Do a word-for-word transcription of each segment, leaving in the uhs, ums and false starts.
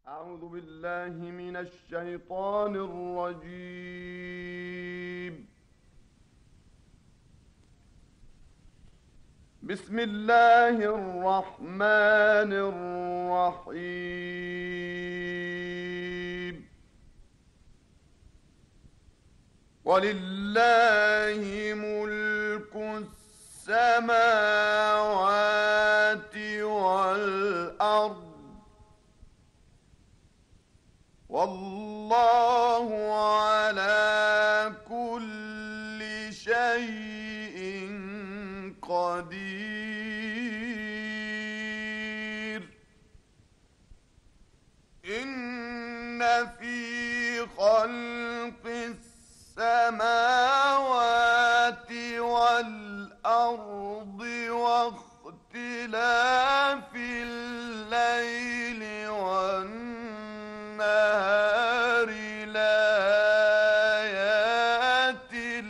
أعوذ بالله من الشيطان الرجيم. بسم الله الرحمن الرحيم. ولله ملك السماوات والأرض، والله على كل شيء قدير. إن في خلق السماوات والأرض واختلاف الليل والنهار لآيات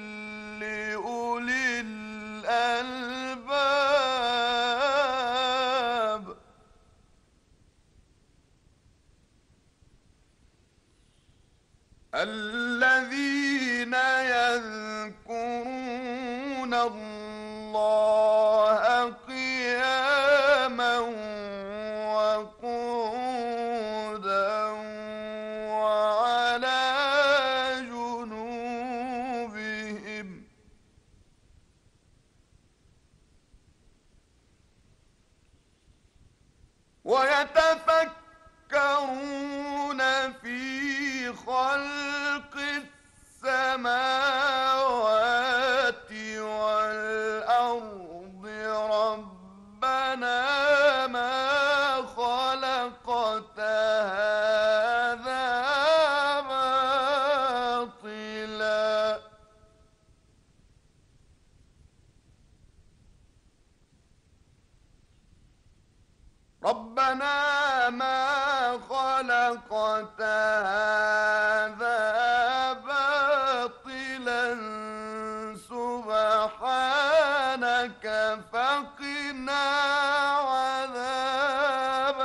لأولي الألباب. الذين يذكرون الله قياما وقعودا وعلى جنوبهم ويتفكرون في خلق السماوات والأرض ربنا ما خلقت هذا باطلا ربنا ما خلقت هذا باطلا سبحانك فقنا عذاب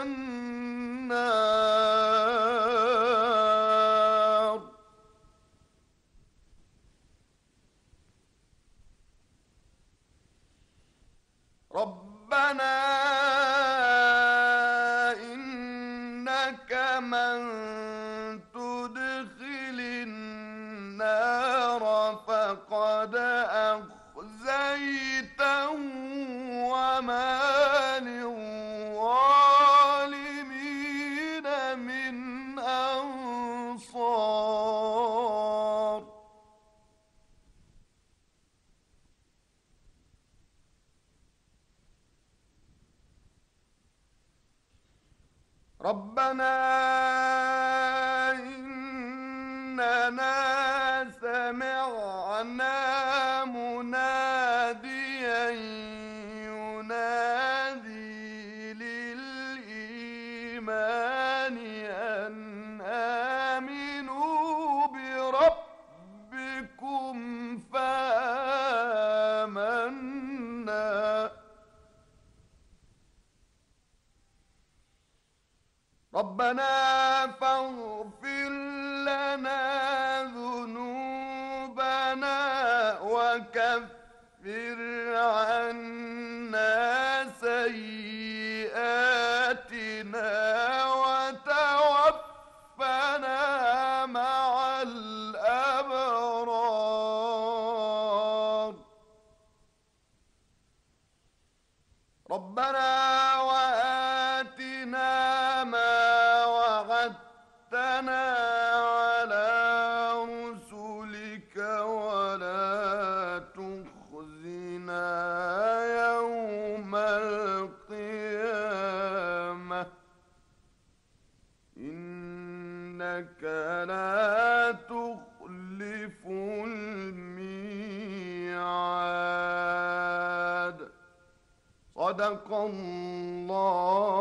النار. ربنا إنك من تدخل النار فقد أخزيته وما للظالمين من أنصار. ربنا إننا سمعنا مناديا ينادي للإيمان أن آمنوا بربكم فآمنا. ربنا فاغفر لنا ذنوبنا وكفر عنا سيئاتنا وتوفنا مع الأبرار. ربنا وآتنا ما وعدتنا على رسلك ولا تخزنا يوم القيامة إنك لا تخلف الميعاد. صدق الله